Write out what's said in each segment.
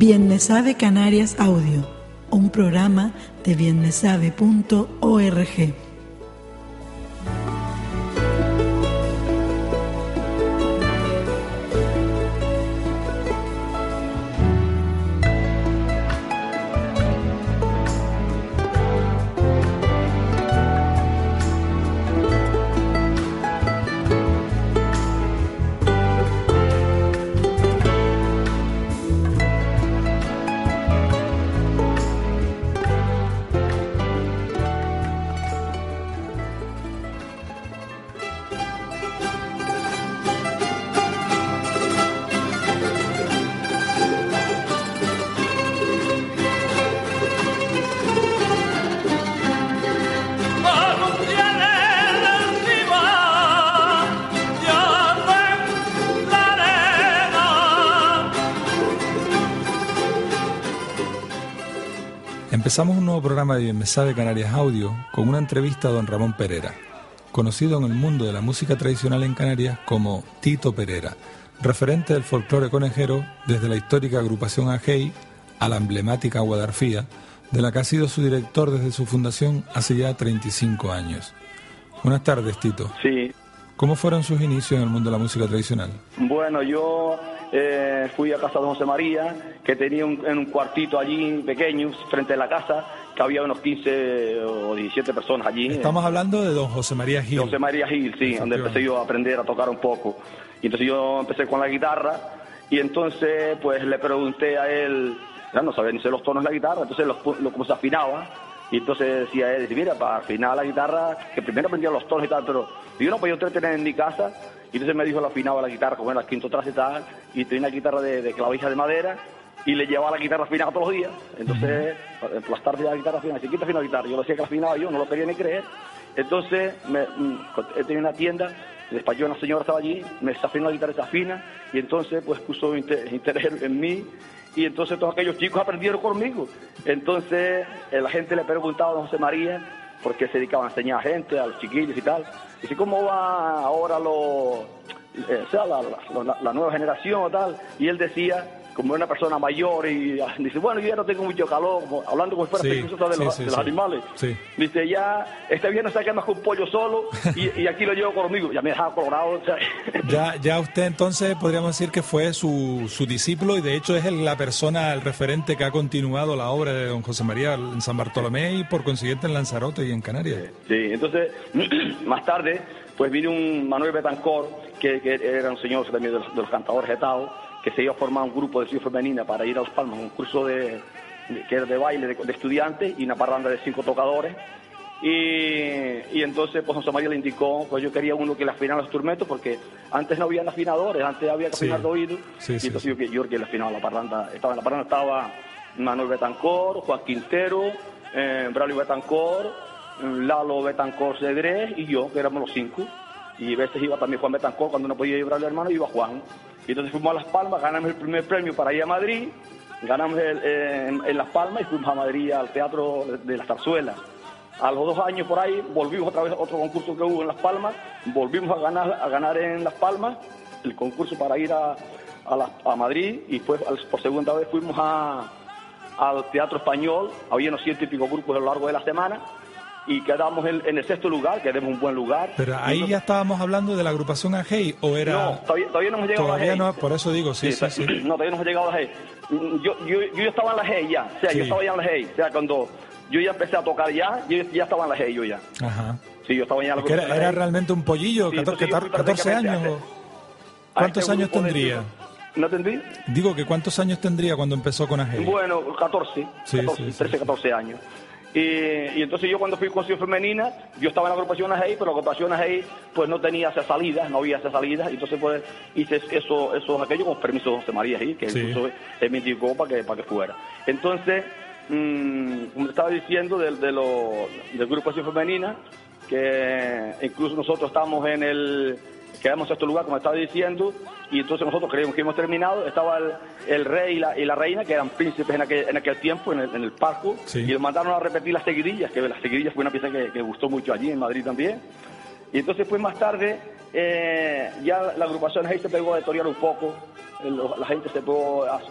Bien me sabe Canarias Audio, un programa de bienmesabe.org. Empezamos un nuevo programa de Bien me sabe Canarias Audio con una entrevista a don Ramón Perera, conocido en el mundo de la música tradicional en Canarias como Tito Perera, referente del folclore conejero desde la histórica agrupación Agey a la emblemática Guadarfía, de la que ha sido su director desde su fundación hace ya 35 años. Buenas tardes, Tito. Sí. ¿Cómo fueron sus inicios en el mundo de la música tradicional? Bueno, yo fui a casa de José María, que tenía un cuartito allí pequeño, frente a la casa, que había unos 15 o 17 personas allí. Estamos hablando de don José María Gil. José María Gil, sí, donde empecé yo a aprender a tocar un poco. Y entonces yo empecé con la guitarra, y entonces pues le pregunté a él, no sabía ni sé los tonos de la guitarra, entonces como se afinaba, y entonces decía él, mira, para afinar la guitarra, que primero aprendía los tonos y tal, pero yo no podía tener en mi casa. Y entonces me dijo, él afinaba la guitarra, como era el quinto traste y tal, y tenía una guitarra de clavija de madera, y le llevaba la guitarra afinada todos los días. Entonces, por las tardes la guitarra afinada, si quita afina la guitarra, yo lo decía que la afinaba yo, no lo quería ni creer. Entonces, tenía una tienda, despachó una señora, estaba allí, me desafinó la guitarra, desafina, y entonces pues puso interés en mí, y entonces todos aquellos chicos aprendieron conmigo. Entonces, la gente le preguntaba a don José María, porque se dedicaban a enseñar a gente, a los chiquillos y tal. Y si cómo va ahora la nueva generación o tal. Y él decía, como una persona mayor, y dice, bueno, yo ya no tengo mucho calor, como, hablando como si fuera de los animales. Sí. Dice, ya, este viernes se queda más que un pollo solo, y aquí lo llevo conmigo. Ya me dejaba colorado. O sea. Ya usted entonces podríamos decir que fue su discípulo, y de hecho es la persona, el referente que ha continuado la obra de don José María en San Bartolomé y por consiguiente en Lanzarote y en Canarias. Sí, entonces, más tarde, pues vino un Manuel Betancor, que era un señor también de los cantadores getados, que se iba a formar un grupo de estudio femenina para ir a Las Palmas, un curso que era de baile de estudiantes y una parranda de 5 tocadores. Y entonces pues José María le indicó, pues yo quería uno que le afinara los instrumentos, porque antes no había afinadores, antes había que afinar de oído. Y entonces yo que le afinaba la parranda. En la parranda estaba Manuel Betancor, Juan Quintero, Braulio Betancor, Lalo Betancor Segres y yo, que éramos los 5. Y a veces iba también Juan Betancor, cuando no podía ir Braulio hermano, iba Juan. Y entonces fuimos a Las Palmas, ganamos el primer premio para ir a Madrid, ganamos en Las Palmas y fuimos a Madrid al Teatro de la Zarzuela. A los 2 años por ahí volvimos otra vez a otro concurso que hubo en Las Palmas, volvimos a ganar en Las Palmas el concurso para ir a Madrid, y pues por segunda vez fuimos al Teatro Español. Había unos 100 y pico grupos a lo largo de la semana, y quedamos en el 6º lugar, quedamos un buen lugar. Pero ahí entonces, ya estábamos hablando de la agrupación Agey, ¿o era...? No, todavía no hemos llegado a la Agey. No, por eso digo, sí. No, todavía no hemos llegado a la Agey. Yo estaba en la Agey ya, o sea, yo estaba ya en la Agey, o sea, cuando yo ya empecé a tocar ya estaba en la Agey yo ya. Ajá. Sí, yo estaba ya en la agrupación. ¿Era realmente un pollillo? Sí, 14 años. ¿Cuántos años tendría? ¿No entendí? Digo que ¿cuántos años tendría cuando empezó con Agey? Bueno, 14, 13, 14 años. Y entonces yo cuando fui con Ciudad Femenina, yo estaba en la agrupación Agey, pero la agrupación Agey pues no tenía esas salidas, no había esas salidas, y entonces pues hice eso aquello con permiso de José María Agey, que incluso él me indicó para que fuera. Entonces, como estaba diciendo del grupo Ciudad Femenina, que incluso nosotros estamos quedamos en este lugar, como estaba diciendo, y entonces nosotros creíamos que hemos terminado. Estaba el rey y la reina, que eran príncipes en aquel tiempo, en el palco, y le mandaron a repetir las seguidillas, que las seguidillas fue una pieza que gustó mucho allí en Madrid también. Y entonces pues más tarde, ya la agrupación ahí se pegó a editorial un poco, la gente se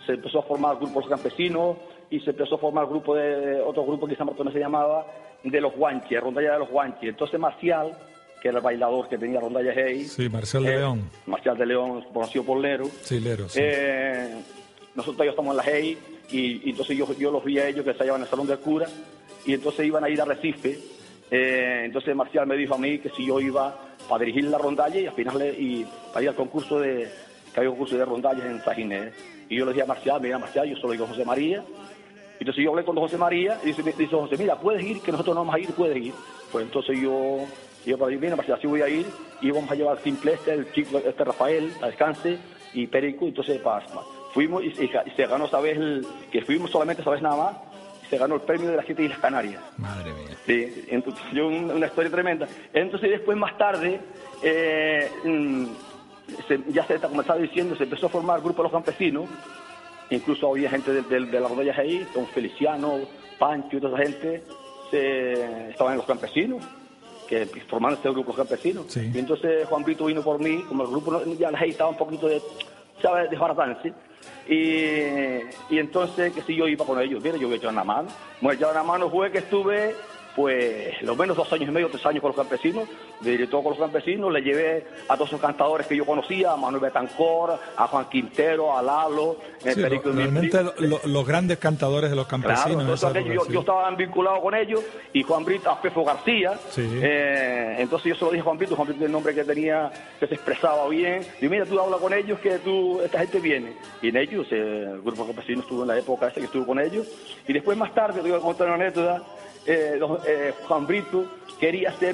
se empezó a formar el grupo Los Campesinos y se empezó a formar el grupo de otro grupo que en San Bartolomé se llamaba de los Guanches, Rondalla de los Guanches. Entonces Marcial, que era el bailador que tenía Rondalla Hey. Sí, Marcial de León. Marcial de León, conocido por Lero. Sí, Lero, sí. Nosotros ya estamos en la Hey y entonces yo los vi a ellos que se hallaban en el Salón del Cura y entonces iban a ir a Recife. Entonces Marcial me dijo a mí que si yo iba para dirigir la rondalla y al final para ir al concurso que había un concurso de rondallas en Saginé. Y yo le dije a Marcial, mira Marcial, yo solo digo José María. Entonces yo hablé con José María y dice José, mira, puedes ir, que nosotros no vamos a ir, puedes ir. Pues entonces yo para ir, mira Marcial, así voy a ir y vamos a llevar al simple el chico Rafael, a Descanse y Perico. Entonces fuimos y se ganó esa vez, que fuimos solamente esa vez nada más, se ganó el premio de las 7 Islas Canarias. Madre mía. Sí, entonces una historia tremenda. Entonces después más tarde, como estaba diciendo, se empezó a formar el grupo de Los Campesinos. Incluso había gente de la rondalla ahí, con Feliciano, Pancho y toda esa gente, estaban en Los Campesinos, que formaron este grupo Los Campesinos. Sí. Y entonces Juan Brito vino por mí, como el grupo ya la estaba un poquito ¿sabes?, desbaratarse. Y entonces, que si yo iba con ellos, mira, yo voy a echar una mano. Bueno, echar una mano fue que estuve, pues, lo menos 2 años y medio, 3 años con Los Campesinos, de director con Los Campesinos. Le llevé a todos esos cantadores que yo conocía, a Manuel Betancor, a Juan Quintero, a Lalo, sí, Perico realmente los grandes cantadores de Los Campesinos. Claro, yo estaba vinculado con ellos, y Juan Brito, a Fefo García. Sí. Entonces yo se lo dije a Juan Brito el nombre que tenía, que se expresaba bien. Y mira, tú habla con ellos, que esta gente viene. Y en ellos, el grupo Campesinos estuvo en la época esa que estuvo con ellos. Y después más tarde, te voy a contar una anécdota, Juan Brito quería hacer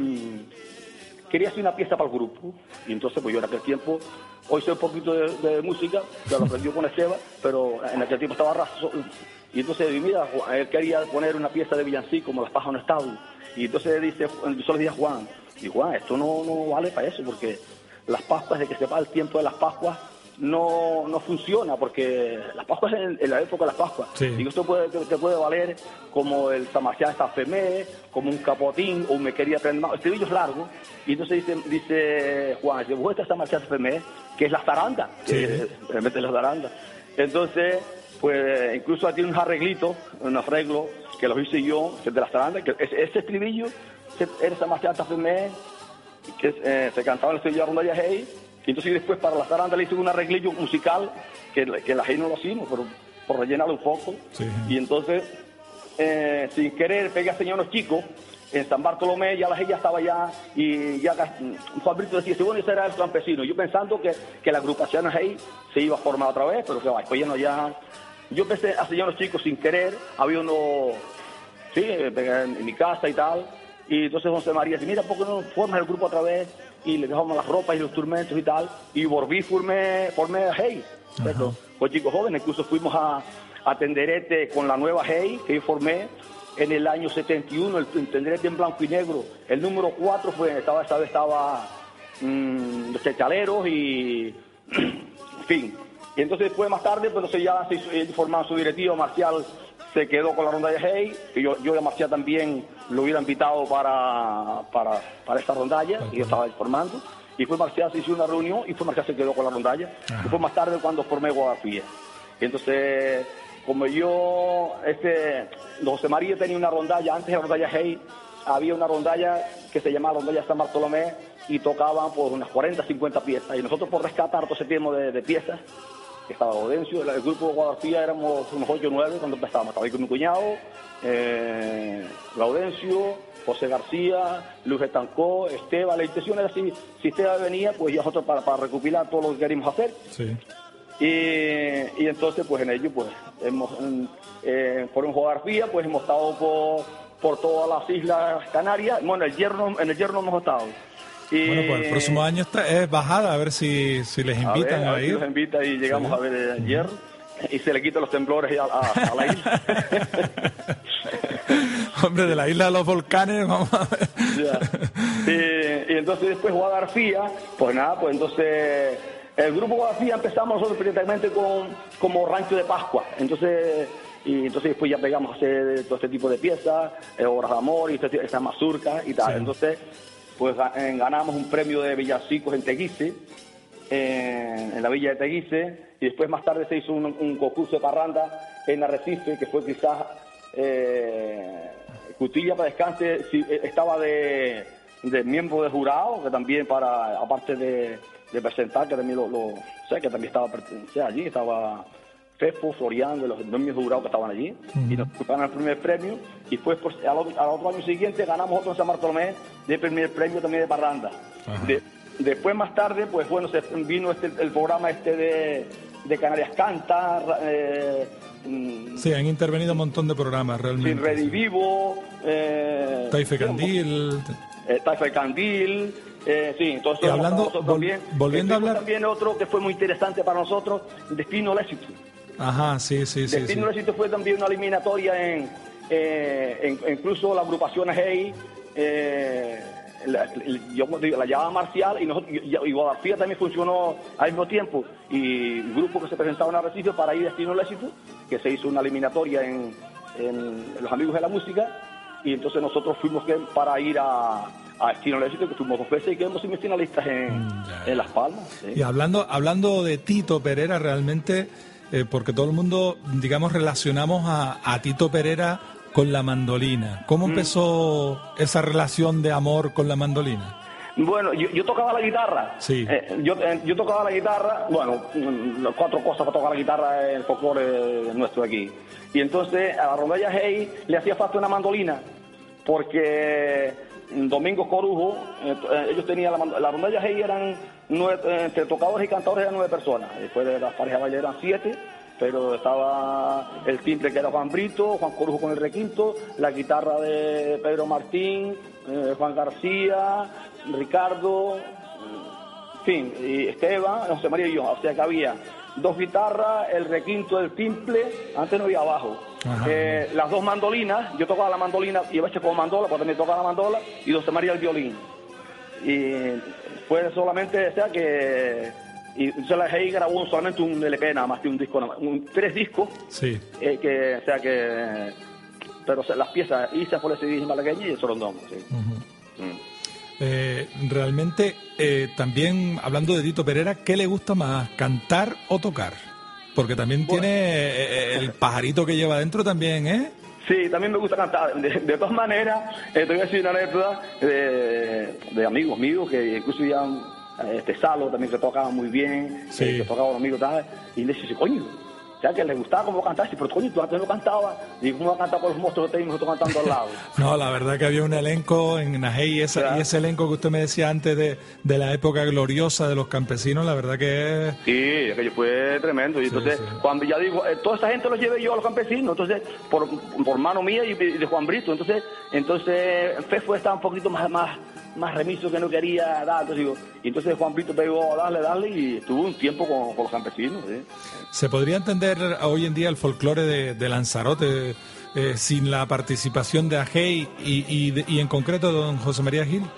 una pieza para el grupo. Y entonces, pues yo en aquel tiempo, hoy sé un poquito de música, ya lo aprendió con Esteban, pero en aquel tiempo estaba raso. Y entonces, mira, él quería poner una pieza de villancico, como Las Pajas no estaban. Y entonces yo le dije a Juan, esto no vale para eso, porque las Pascuas, de que se va el tiempo de las Pascuas, no funciona, porque las Pascuas en la época de las Pascuas. Sí. Digo, esto te puede valer como el San Marcial San Femé, como un capotín, o me quería aprender más. El estribillo es largo. Y entonces dice Juan, esta San Marcial San Femé, que es la zaranda. Sí. Realmente es la zaranda. Entonces, pues incluso tiene un arreglo que los hice yo, que es de la zaranda, que ese estribillo era San Marcial San Femé, que se cantaba en el estribillo de Rondalla Hey. Y entonces después para la zaranda le hice un arreglillo musical, que la Hey no lo hicimos, pero por rellenarlo un poco. Sí. Y entonces, sin querer, pegué a señores chicos, en San Bartolomé, ya la Hey ya estaba allá, y ya Juan Brito decía, bueno, ese era el campesino. Yo pensando que la agrupación Hey se iba a formar otra vez, pero que va, después yo empecé a señores chicos sin querer, había uno, sí, en mi casa y tal. Y entonces José María dice, mira, ¿por qué no formas el grupo otra vez? Y le dejamos las ropas y los instrumentos y tal. Y volví, formé a Hey. Con chicos jóvenes, incluso fuimos a Tenderete con la nueva Hey que yo formé en el año 71, el Tenderete en blanco y negro. El número 4 esta vez estaba los Chachaleros y en fin. Y entonces después más tarde, pues entonces ya se formaron su directivo. Marcial se quedó con la rondalla Hey, que yo a Marcial también lo hubiera invitado para esta rondalla, y yo estaba formando. Y fue Marcial, se hizo una reunión y fue Marcial se quedó con la rondalla. Ajá. Y fue más tarde cuando formé Guadalquivir. Y entonces, como José María tenía una rondalla, antes de la rondalla Hey, había una rondalla que se llamaba Rondalla San Bartolomé, y tocaban por unas 40, 50 piezas. Y nosotros, por rescatar todo ese tiempo de piezas, que estaba Gaudencio, el grupo de Guadalquivir éramos unos 8 o 9 cuando empezábamos. Estaba ahí con mi cuñado, Gaudencio, José García, Luis Etancó, Esteban. La intención era si Esteban venía, pues ya nosotros para recopilar todo lo que queríamos hacer. Sí. Y entonces, pues en ello, pues por un Guadalquivir, pues hemos estado por todas las Islas Canarias. Bueno, en el Yerno hemos estado. Bueno, pues el próximo año es bajada, a ver si les invitan a ir. Si los invita y llegamos a ver ayer y se le quitan los temblores a la isla. Hombre, de la isla de los volcanes, vamos a ver. Ya. Y entonces después Guadalquivir, pues nada, pues entonces el grupo Guadalquivir empezamos nosotros principalmente como rancho de Pascua. Entonces después ya pegamos a hacer todo este tipo de piezas, obras de amor y estas mazurcas y tal. Sí. Entonces, pues ganamos un premio de villancicos en Teguise, en la villa de Teguise, y después más tarde se hizo un concurso de parranda en Arrecife, que fue quizás Cutilla para descanse, estaba de miembro de jurado, que también aparte de presentar, que también que también estaba allí, estaba Fefo, Florian, de los miembros de jurado que estaban allí, y nos ganaron el primer premio, y después al otro año siguiente ganamos otro en San Bartolomé, de primer premio también de parranda. Después más tarde, pues bueno, vino el programa de Canarias Canta, sí, han intervenido un montón de programas realmente. Sin Redivivo, Taife Candil. Taife Candil, sí, entonces y hablando, volviendo a hablar también otro que fue muy interesante para nosotros, Destino al Éxito. Ajá, sí. Destino al Éxito fue también una eliminatoria incluso la agrupación Hey, la llamaba Marcial, y Guadalfía también funcionó al mismo tiempo, y el grupo que se presentaba en Arrecife para ir a Destino al Éxito, que se hizo una eliminatoria en Los Amigos de la Música, y entonces nosotros fuimos para ir a Destino al Éxito, que fuimos 2 veces y quedamos semifinalistas en Las Palmas. ¿Sí? Y hablando de Tito Perera, realmente, porque todo el mundo, digamos, relacionamos a Tito Perera con la mandolina. ¿Cómo empezó esa relación de amor con la mandolina? Bueno, yo tocaba la guitarra. Sí. Yo tocaba la guitarra, bueno, 4 cosas para tocar la guitarra en el folclore nuestro aquí. Y entonces a la rondalla Hey le hacía falta una mandolina, porque Domingo Corujo, ellos tenían la rondalla Hey, eran entre tocadores y cantadores eran 9 personas. Después de las parejas de baile eran 7. Pero estaba el timbre, que era Juan Brito, Juan Corujo con el requinto, la guitarra de Pedro Martín, Juan García, Ricardo, en fin, y Esteban, José María y yo. O sea que había 2 guitarras, el requinto, el timbre, antes no había bajo. Las 2 mandolinas, yo tocaba la mandolina y a veces como mandola, porque también tocaba la mandola, y José María el violín. Y fue solamente, o sea que... Y entonces la Hey grabó solamente un LP, nada más que un disco, 3 discos. Sí. Pero las piezas, Isa por ese disco malagueño y el sorondón. Sí. Realmente, también hablando de Tito Perera, ¿qué le gusta más, cantar o tocar? Porque también tiene el pajarito que lleva dentro también, ¿eh? Sí, también me gusta cantar. De todas maneras, te voy a decir una anécdota de amigos míos que incluso ya... Salo también, que tocaba muy bien, sí. Que tocaba con amigos, y le dice, coño, o sea, que le gustaba cómo cantaste, pero coño, tú antes no cantabas, y cómo va a cantar con los monstruos que tenemos nosotros cantando al lado. No, la verdad que había un elenco en Najey, y ese elenco que usted me decía antes de la época gloriosa de los campesinos, la verdad que... Sí, aquello fue tremendo, y entonces, cuando ya digo, toda esa gente los llevé yo a los campesinos, entonces, por mano mía y de Juan Brito, entonces Fefo estaba un poquito más remiso, que no quería dar, entonces Juan Brito pegó a darle y estuvo un tiempo con los campesinos. ¿Sí? ¿Se podría entender hoy en día el folclore de Lanzarote sin la participación de Ajey y en concreto de don José María Gil?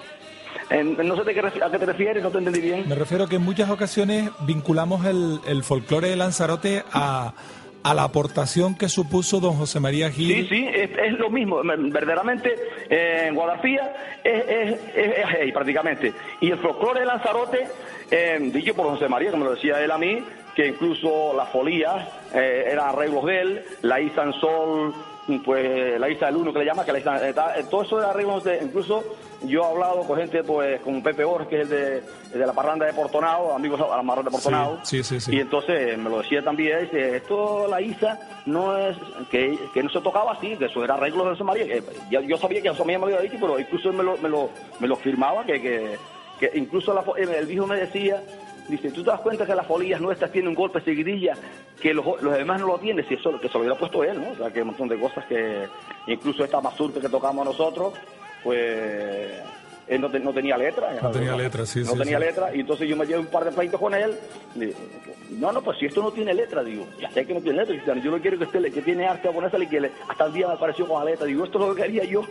No sé a qué te refieres, no te entendí bien. Me refiero que en muchas ocasiones vinculamos el folclore de Lanzarote a la aportación que supuso don José María Gil. Sí, es lo mismo, verdaderamente en Guadalfía es Ajey prácticamente, y el folclore de Lanzarote, dicho por José María, como lo decía él a mí, que incluso las folías eran arreglos de él, la Isa en Sol, pues la Isa del Uno que le llama, que la Isa, todo eso era arreglos de, incluso yo he hablado con gente pues como Pepe Borges, que es el de la parranda de Portonao, amigos de la parranda de Portonao, sí. Y entonces me lo decía también, dice, esto la Isa no es, que no se tocaba así, que eso era arreglos de José María, yo sabía que José María me lo había dicho, pero incluso me lo firmaba, que incluso el viejo me decía, dice, ¿tú te das cuenta que las folías nuestras tienen un golpe seguidilla que los demás no lo tienen? Si eso, que se lo hubiera puesto él, ¿no? O sea, que hay un montón de cosas que... Incluso esta mazurca que tocamos nosotros, pues... Él no tenía letra. No tenía letra, sí. No tenía letra, y entonces yo me llevé un par de pleitos con él. No, pues si esto no tiene letra, digo, ya sé que no tiene letra, yo no quiero que tiene arte a ponérsela y que hasta el día me apareció con la letra. Digo, esto es lo que quería yo.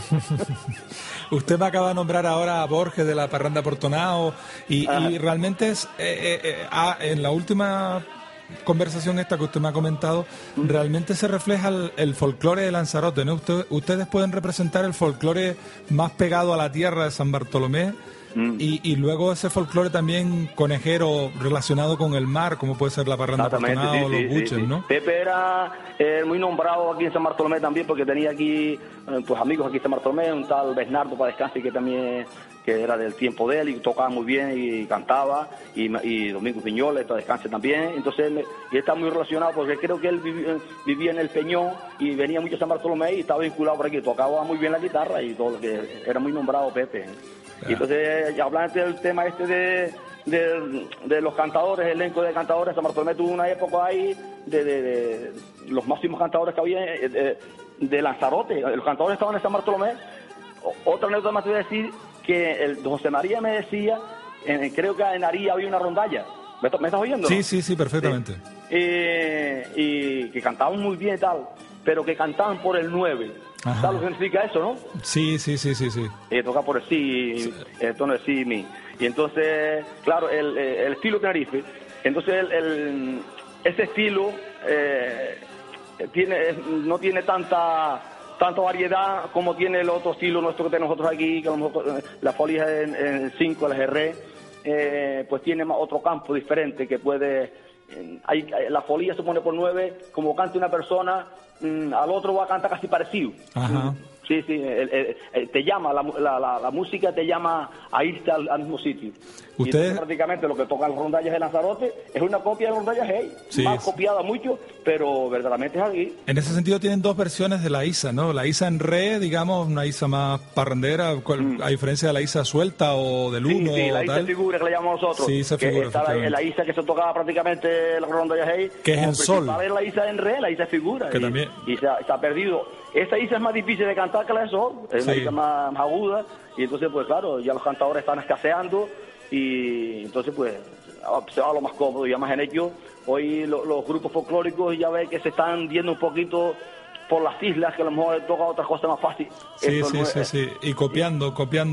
Usted me acaba de nombrar ahora a Borges de la parranda Portonao, y realmente es en la última conversación esta que usted me ha comentado, realmente se refleja el folclore de Lanzarote, ¿no? Ustedes pueden representar el folclore más pegado a la tierra de San Bartolomé, Y luego ese folclore también conejero relacionado con el mar, como puede ser la parranda portonada o los buches, ¿no? Pepe era muy nombrado aquí en San Bartolomé también, porque tenía aquí pues amigos aquí en San Bartolomé, un tal Bernardo para descansar, que también que era del tiempo de él y tocaba muy bien y cantaba, y Domingo Piñoles para descanse también. Entonces y está muy relacionado, porque creo que él vivía en el Peñón y venía mucho a San Bartolomé y estaba vinculado por aquí, tocaba muy bien la guitarra y todo, que era muy nombrado Pepe. Y entonces, hablando del tema de los cantadores, el elenco de cantadores, San Bartolomé tuvo una época ahí de los máximos cantadores que había de Lanzarote. Los cantadores estaban en San Bartolomé. Otra anécdota más te voy a decir, que el José María me decía, creo que en Aría había una rondalla. ¿Me estás oyendo? Sí, perfectamente. Sí. Y que cantaban muy bien y tal, pero que cantaban por el 9. Ajá. ¿Sabes lo que significa eso, no? Sí. Toca por el sí, el tono de sí, mi. Y entonces, claro, el estilo Tenerife, entonces ese estilo no tiene tanta variedad como tiene el otro estilo nuestro que tenemos nosotros aquí, que a lo mejor la folía en 5, la GR, pues tiene otro campo diferente que puede... la folía se pone por 9, como canta una persona, al otro va a cantar casi parecido. Ajá. Sí, te llama, la música te llama a irte al mismo sitio. Ustedes... Y prácticamente lo que tocan las rondallas de Lanzarote es una copia de rondallas Hey, más copiada mucho, pero verdaderamente es aquí. En ese sentido tienen dos versiones de la Isa, ¿no? La Isa en re, digamos, una Isa más parrandera, a diferencia de la Isa suelta o del uno. Sí, la Isa figura que le llamamos nosotros. Sí, esa figura. La Isa que se tocaba prácticamente las rondallas Hey. Que es en sol. Es la Isa en re, la Isa figura. Que también... Y se ha perdido. Esa Isa es más difícil de cantar que la de sol, es una Isa más aguda, y entonces pues claro, ya los cantadores están escaseando, y entonces pues se va a lo más cómodo, y además en ello, hoy los grupos folclóricos ya ven que se están yendo un poquito por las islas, que a lo mejor toca otras cosas más fáciles. Sí, y copiando.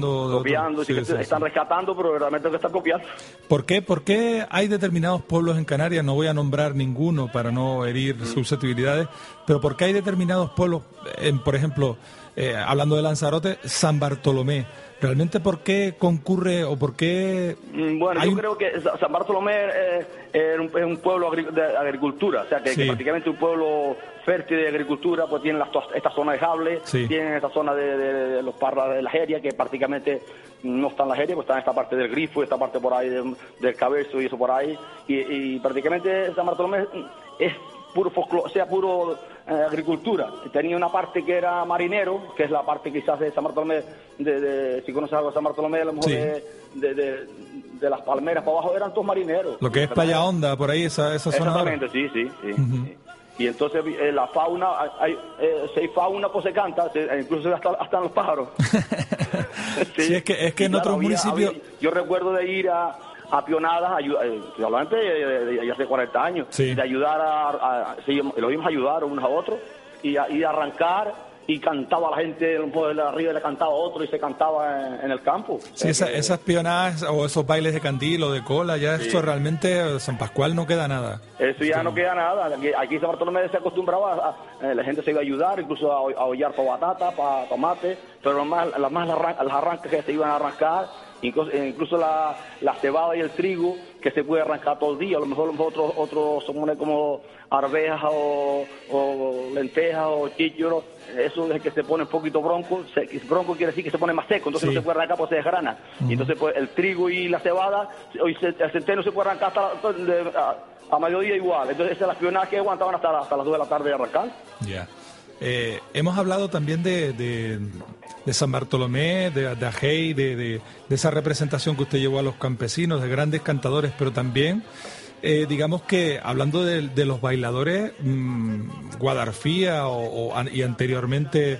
Están rescatando, pero realmente que están copiando. ¿Por qué hay determinados pueblos en Canarias? No voy a nombrar ninguno para no herir susceptibilidades, pero ¿por qué hay determinados pueblos, por ejemplo, hablando de Lanzarote, San Bartolomé? ¿Realmente por qué concurre o por qué...? Bueno, yo creo que San Bartolomé es un pueblo de agricultura, o sea, que prácticamente un pueblo fértil de agricultura, pues tiene esta zona de Jable, tiene esta zona de los parras de la Jeria, que prácticamente no está en la Jeria, pues está en esta parte del Grifo, esta parte por ahí del Cabezo y eso por ahí, y prácticamente San Bartolomé es puro folclore, o sea, puro agricultura. Tenía una parte que era marinero, que es la parte quizás de San Bartolomé, si conoces algo de San Bartolomé, a lo mejor de las palmeras para abajo eran todos marineros. Lo que es Playa Honda, por ahí, esa zona. Exactamente, sí. Uh-huh. Y entonces la fauna, si hay fauna, pues se canta, incluso hasta los pájaros. Sí, es que en otros municipios... Yo recuerdo de ir a pionadas, solamente ya hace 40 años, de ayudar lo vimos ayudar unos a otros y arrancar, y cantaba la gente de arriba, le cantaba a otro y se cantaba en el campo. Sí, esas pionadas o esos bailes de candil o de cola, ya esto realmente, San Pascual no queda nada. Eso ya no queda nada. Aquí en San Bartolomé se acostumbraba la gente se iba a ayudar, incluso a hollar para batata, para tomate, pero las arrancas que se iban a arrancar, incluso la cebada y el trigo, que se puede arrancar todo el día. A lo mejor otros son como arvejas o lentejas o chícharos, eso es que se pone un poquito bronco. Bronco quiere decir que se pone más seco, entonces no se puede arrancar porque se desgrana. Y entonces pues el trigo y la cebada, el centeno se puede arrancar hasta a mediodía igual. Entonces esas las pionadas que aguantaban hasta las 2 de la tarde de arrancar. Ya. Hemos hablado también de San Bartolomé, de Ajey, de esa representación que usted llevó a los campesinos, de grandes cantadores, pero también, digamos que hablando de los bailadores, Guadarfía y anteriormente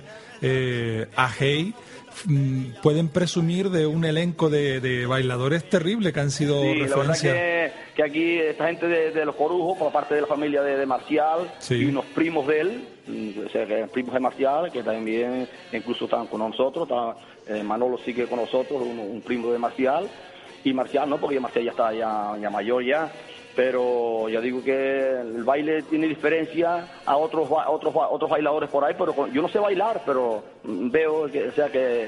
Ajey, pueden presumir de un elenco de bailadores terrible que han sido referencia. La verdad que aquí esta gente de los Corujos, por parte de la familia de Marcial, y unos primos de él, o sea, que primos de Marcial, que también incluso están con nosotros, Manolo sigue con nosotros, un primo de Marcial, y Marcial no, porque Marcial ya está ya mayor ya, pero ya digo que el baile tiene diferencia a otros bailadores por ahí, pero yo no sé bailar, pero veo que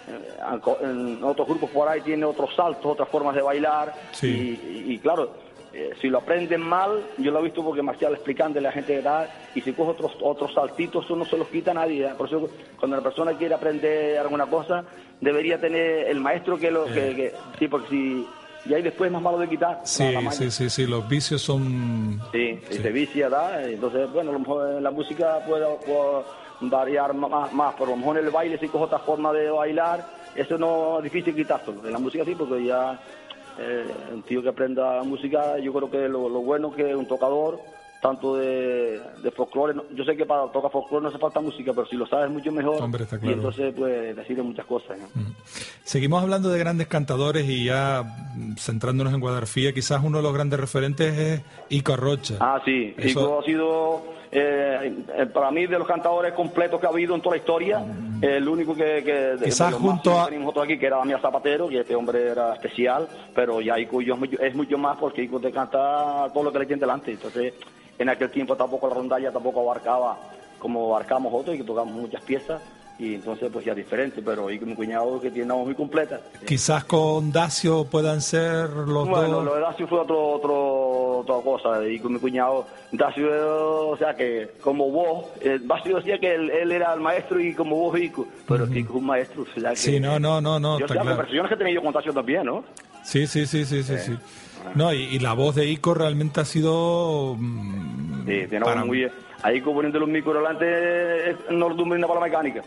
en otros grupos por ahí tiene otros saltos, otras formas de bailar, y claro, si lo aprenden mal, yo lo he visto porque Marcial explicándole a la gente de edad, y si coge otros saltitos, eso no se los quita a nadie, ¿eh? Por eso cuando la persona quiere aprender alguna cosa, debería tener el maestro sí, porque si... Y ahí después es más malo de quitar. Sí, los vicios son... Sí, se vicia, ¿da? Entonces, bueno, a lo mejor en la música puede variar más, pero a lo mejor en el baile si coge otra forma de bailar, eso no es difícil quitárselo. En la música sí, porque ya un tío que aprenda música, yo creo que lo bueno que un tocador, tanto de folclore, yo sé que para tocar folclore no hace falta música, pero si lo sabes mucho mejor, hombre, está claro. Y entonces pues decir muchas cosas, ¿no? Seguimos hablando de grandes cantadores y ya centrándonos en Guadarfía, quizás uno de los grandes referentes es Ico Arrocha. Ah, sí, Ico ha sido para mí de los cantadores completos que ha habido en toda la historia, el único que quizás junto a... Tenemos otro aquí que era Damián Zapatero, y este hombre era especial, pero ya Ico es mucho más, porque Ico te canta todo lo que le tiene delante. Entonces en aquel tiempo tampoco la rondalla tampoco abarcaba como abarcamos otros, y que tocamos muchas piezas, y entonces pues ya diferente, pero y mi cuñado que tiene una voz muy completa. Quizás con Dacio puedan ser los dos. Bueno, lo de Dacio fue otra cosa, y con mi cuñado Dacio, o sea que como vos, Dacio decía que él era el maestro y como vos Ico, pero Ico es un maestro, o sea que... Sí, no, yo está sé, claro. conversaciones que he tenido con Dacio también, ¿no? Sí. No, y la voz de Ico realmente ha sido... sí, tiene una voz muy... Ahí poniendo los micros delante no dumbrina para la mecánica.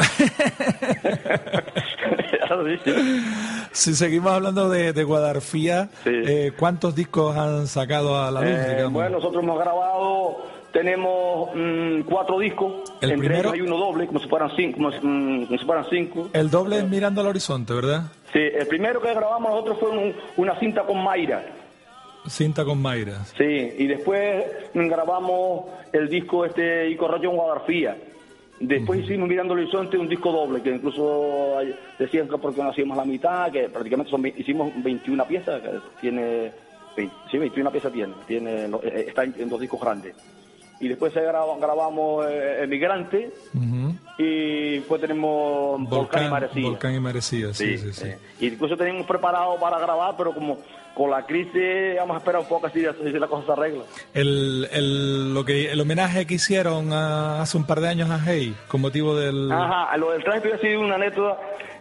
Si seguimos hablando de Guadarfía, ¿cuántos discos han sacado a la luz, digamos? Bueno, nosotros hemos grabado, tenemos 4 discos. ¿El entre primero? ellos hay uno doble, como si fueran 5. El doble es Mirando al Horizonte, ¿verdad? Sí, el primero que grabamos nosotros fue una cinta con Mayra. Cinta con Mayra. Sí, y después grabamos el disco Ico Arrocha en Guadarfía. Después hicimos Mirando el Horizonte, un disco doble, que incluso decían que porque no hacíamos la mitad, que prácticamente hicimos 21 piezas, que tiene... 21 piezas tiene está en 2 discos grandes. Y después grabamos Emigrante, y después tenemos Volcán y Marecía. Volcán y Marecía, sí. Y incluso teníamos preparado para grabar, pero como con la crisis vamos a esperar un poco así la cosa se arregla. El homenaje que hicieron hace un par de años a Hey, con motivo del... Ajá, lo del traje, ha sido una anécdota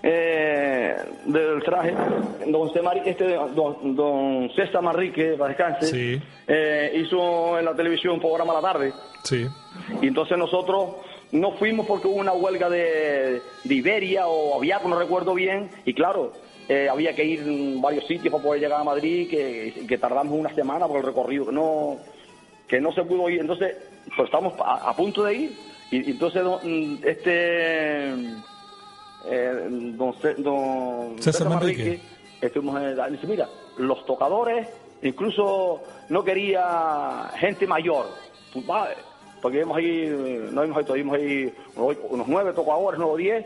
del traje. Don César Manrique, para descanse, hizo en la televisión un programa a la tarde. Sí. Y entonces nosotros no fuimos porque hubo una huelga de Iberia o Aviaco, no recuerdo bien, y claro... había que ir en varios sitios para poder llegar a Madrid, que tardamos una semana por el recorrido, que no se pudo ir. Entonces, pues estamos a punto de ir, y entonces don César Manrique, dice, mira, los tocadores, incluso no quería gente mayor, pues, vale, porque íbamos ahí unos 9 tocadores, 9 o 10,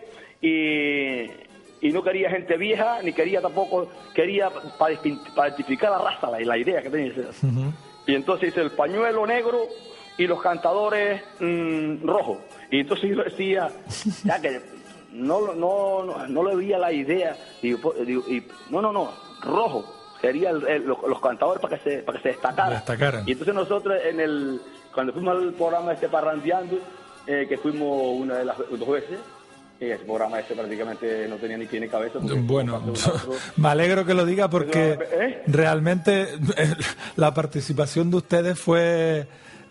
y no quería gente vieja, ni quería tampoco, quería para identificar la raza, la idea que tenía. Y entonces dice el pañuelo negro y los cantadores rojos. Y entonces yo decía, ya que no le veía la idea. Digo, no, rojo. Sería los cantadores para que se destacaran. Y entonces nosotros cuando fuimos al programa Parrandeando, que fuimos una de las 2 veces, y ese programa prácticamente no tenía ni pie ni cabeza. Bueno, me alegro que lo diga porque realmente la participación de ustedes fue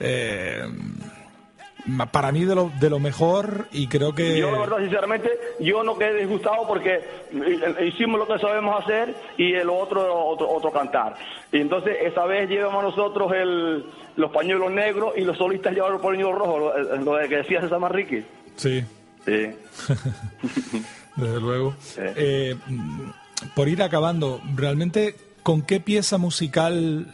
para mí de lo mejor, y creo que... Yo, la verdad, sinceramente, yo no quedé disgustado porque hicimos lo que sabemos hacer y el otro cantar. Y entonces esa vez llevamos nosotros los pañuelos negros y los solistas llevaron los pañuelos rojos, lo que decía César Manrique. Sí. Sí. Desde luego. Por ir acabando, realmente, ¿con qué pieza musical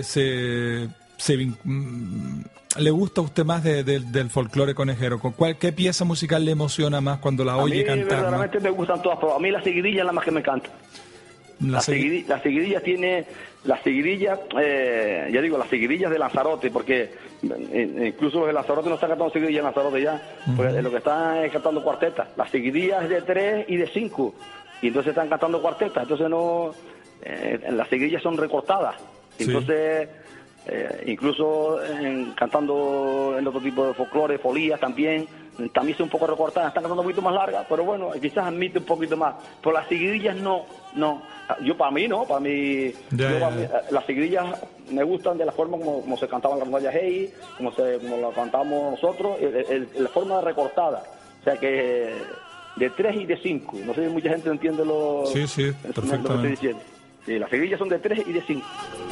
le gusta a usted más del folclore conejero? ¿Qué pieza musical le emociona más cuando la oye cantar? A mí verdaderamente me gustan todas, pero a mí la seguidilla es la más que me encanta. La seguidilla tiene... Las seguidillas, ya digo, las seguidillas de Lanzarote, porque incluso los de Lanzarote no están cantando seguidillas en Lanzarote ya, porque lo que están es cantando cuartetas. Las seguidillas de 3 y de 5, y entonces están cantando cuartetas, entonces no, las seguidillas son recortadas, entonces incluso cantando en otro tipo de folclore, folías también son un poco recortadas, están cantando un poquito más largas, pero bueno, quizás admite un poquito más, pero las seguidillas no, para mí, las seguidillas me gustan de la forma como se cantaban las rondallas Hey, como la cantamos nosotros, la forma recortada, o sea que de 3 y de 5, no sé si mucha gente entiende lo sí, perfectamente. Lo que estoy diciendo. Sí, las seguidillas son de 3 y de 5.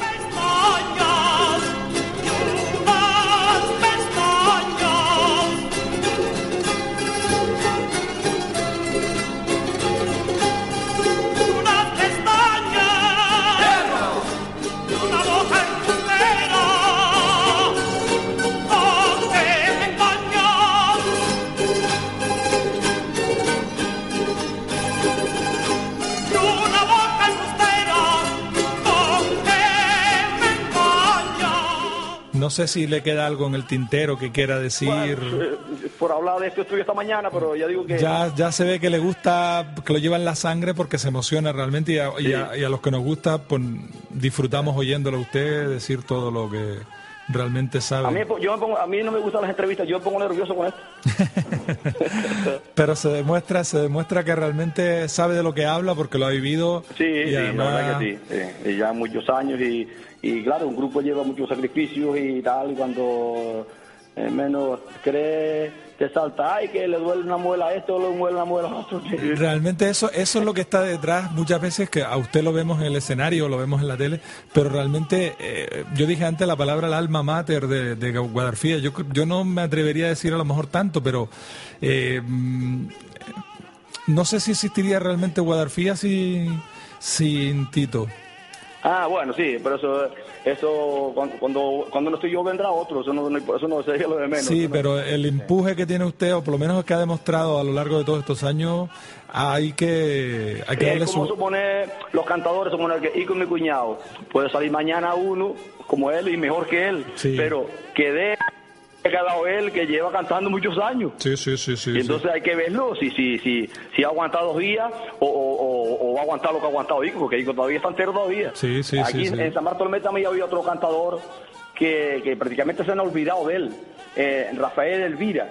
No sé si le queda algo en el tintero que quiera decir. Bueno, por hablar de esto estuve esta mañana, pero ya digo que... Ya se ve que le gusta, que lo lleva en la sangre porque se emociona realmente y a los que nos gusta, pues disfrutamos oyéndolo a usted decir todo lo que realmente sabe. A mí no me gustan las entrevistas, yo me pongo nervioso con esto. Pero se demuestra que realmente sabe de lo que habla porque lo ha vivido. Sí, y además... la verdad que sí. Ya muchos años y claro, un grupo lleva muchos sacrificios y tal, y cuando menos cree, te salta, ay, que le duele una muela a esto, le duele una muela a otro. Realmente eso es lo que está detrás muchas veces, que a usted lo vemos en el escenario, lo vemos en la tele, pero realmente, yo dije antes la palabra el alma mater de Guadarfía, yo no me atrevería a decir a lo mejor tanto, pero no sé si existiría realmente Guadarfía sin Tito. Ah, bueno, sí, pero eso cuando no estoy yo vendrá otro, eso no sería lo de menos. Sí, pero el empuje que tiene usted, o por lo menos que ha demostrado a lo largo de todos estos años, hay que darle como suponer los cantadores, suponer que y con mi cuñado puede salir mañana uno como él y mejor que él, sí. Pero que ha dado él, que lleva cantando muchos años. Sí. Y entonces hay que verlo, si ha aguantado 2 días o va a aguantar lo que ha aguantado Ico, porque Ico todavía está entero todavía. Sí. Aquí en San Bartolomé también había otro cantador que prácticamente se han olvidado de él, Rafael Elvira.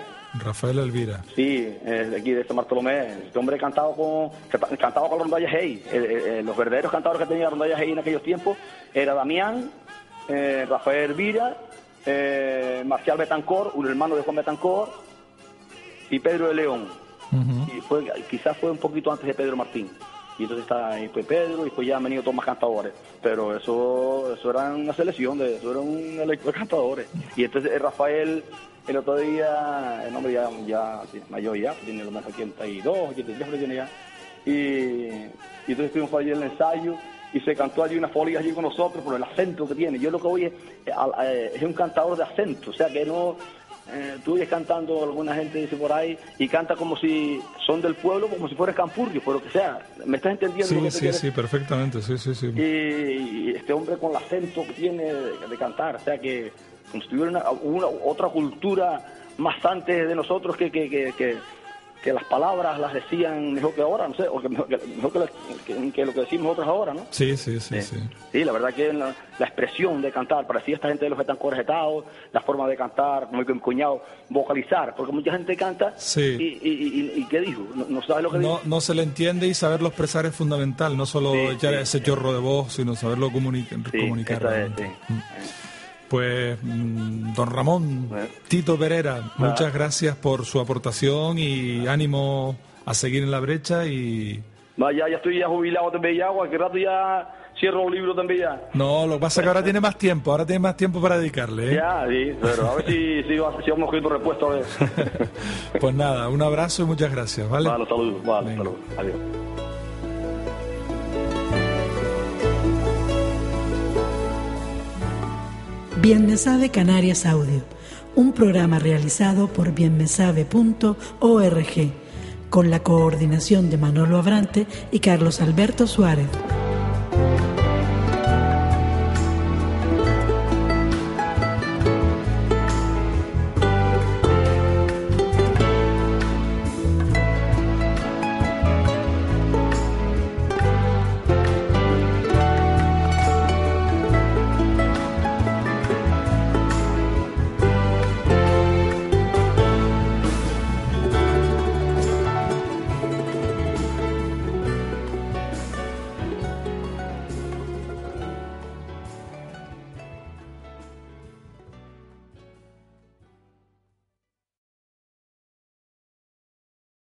Sí, de aquí de San Bartolomé. Este hombre cantaba con Rondallas Hey. Los verdaderos cantadores que tenía Rondallas Hey en aquellos tiempos era Damián, Rafael Elvira, Marcial Betancor, un hermano de Juan Betancor, y Pedro de León. Uh-huh. Y quizás fue un poquito antes de Pedro Martín. Y entonces está ahí pues Pedro, y pues ya han venido todos más cantadores. Pero eso era una selección, eso era un elenco de cantadores. Y entonces Rafael, el otro día, el hombre ya mayor ya, tiene lo menos 82, 83 tiene ya. Y entonces estuvimos allí en el ensayo, y se cantó allí unas folias allí con nosotros por el acento que tiene. Yo lo que voy es un cantador de acento, o sea que no... tú oyes cantando, alguna gente dice por ahí, y canta como si son del pueblo, como si fuera Campurrio, pero que sea, ¿me estás entendiendo? Sí, lo que sí, perfectamente, sí. Y este hombre con el acento que tiene de cantar, o sea que como si tuviera otra cultura más antes de nosotros que las palabras las decían mejor que ahora, no sé, o mejor que lo que decimos nosotros ahora, ¿no? Sí. Sí, la verdad que la expresión de cantar, parecía esta gente de los Betancor Getaos, la forma de cantar, como mi cuñado, vocalizar, porque mucha gente canta y ¿qué dijo? No sabe lo que dijo. No se le entiende, y saberlo expresar es fundamental, no solo echar ese chorro de voz, sino saberlo comunicar. Pues, don Ramón, Tito Perera, muchas gracias por su aportación y ánimo a seguir en la brecha. Y ya estoy jubilado también ya, cualquier rato ya cierro un libro también ya. No, lo que pasa es que ahora tiene más tiempo para dedicarle, ¿eh? Ya, sí, pero a ver si vamos cogiendo respuesta a ver. Pues nada, un abrazo y muchas gracias, ¿vale? Vale, saludos, adiós. Bien me sabe Canarias Audio, un programa realizado por bienmesabe.org, con la coordinación de Manolo Abrante y Carlos Alberto Suárez.